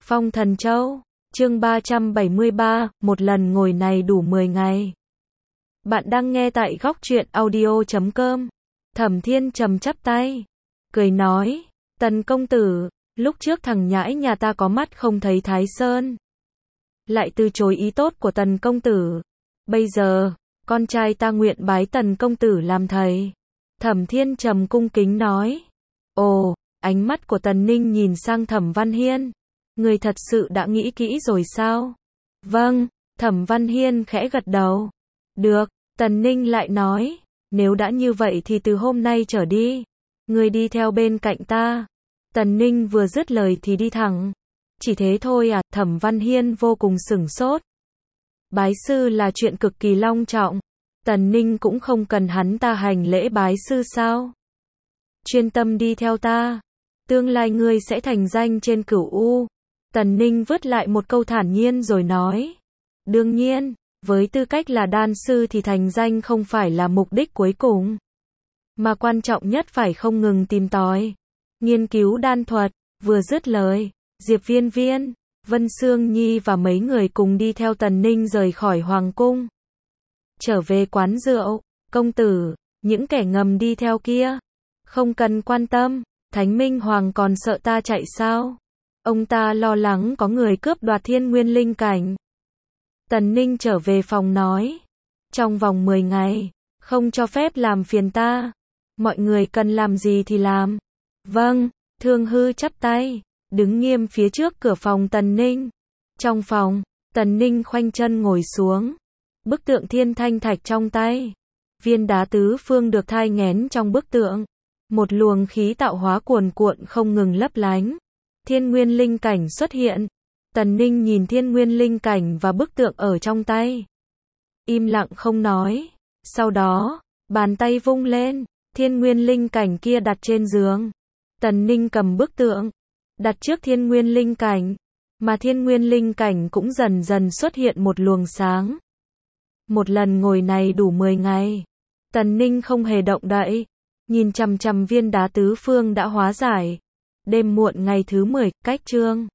Phong Thần Châu, chương 373, một lần ngồi này đủ 10 ngày. Bạn đang nghe tại góc truyện audio.com. Thẩm Thiên Trầm chắp tay, cười nói, Tần công tử, lúc trước thằng nhãi nhà ta có mắt không thấy Thái Sơn, lại từ chối ý tốt của Tần công tử. Bây giờ, con trai ta nguyện bái Tần công tử làm thầy. Thẩm Thiên Trầm cung kính nói. Ồ, ánh mắt của Tần Ninh nhìn sang Thẩm Văn Hiên. Người thật sự đã nghĩ kỹ rồi sao? Vâng, Thẩm Văn Hiên khẽ gật đầu. Được, Tần Ninh lại nói, nếu đã như vậy thì từ hôm nay trở đi, người đi theo bên cạnh ta. Tần Ninh vừa dứt lời thì đi thẳng. Chỉ thế thôi à? Thẩm Văn Hiên vô cùng sửng sốt. Bái sư là chuyện cực kỳ long trọng. Tần Ninh cũng không cần hắn ta hành lễ bái sư sao? Chuyên tâm đi theo ta, tương lai ngươi sẽ thành danh trên Cửu U. Tần Ninh vứt lại một câu thản nhiên rồi nói. Đương nhiên, với tư cách là đan sư thì thành danh không phải là mục đích cuối cùng, mà quan trọng nhất phải không ngừng tìm tòi, nghiên cứu đan thuật. Vừa dứt lời, Diệp Viên Viên, Vân Sương Nhi và mấy người cùng đi theo Tần Ninh rời khỏi Hoàng Cung. Trở về quán rượu, công tử, những kẻ ngầm đi theo kia, không cần quan tâm, Thánh Minh Hoàng còn sợ ta chạy sao? Ông ta lo lắng có người cướp đoạt Thiên Nguyên Linh Cảnh. Tần Ninh trở về phòng nói, trong vòng 10 ngày, không cho phép làm phiền ta. Mọi người cần làm gì thì làm. Vâng, Thương Hư chắp tay, đứng nghiêm phía trước cửa phòng Tần Ninh. Trong phòng, Tần Ninh khoanh chân ngồi xuống, bức tượng thiên thanh thạch trong tay. Viên đá tứ phương được thai nghén trong bức tượng. Một luồng khí tạo hóa cuồn cuộn không ngừng lấp lánh. Thiên Nguyên Linh Cảnh xuất hiện. Tần Ninh nhìn Thiên Nguyên Linh Cảnh và bức tượng ở trong tay, im lặng không nói. Sau đó, bàn tay vung lên, Thiên Nguyên Linh Cảnh kia đặt trên giường. Tần Ninh cầm bức tượng, đặt trước Thiên Nguyên Linh Cảnh, mà Thiên Nguyên Linh Cảnh cũng dần dần xuất hiện một luồng sáng. Một lần ngồi này đủ 10 ngày. Tần Ninh không hề động đậy, nhìn chằm chằm viên đá tứ phương đã hóa giải. Đêm muộn ngày thứ 10, cách chương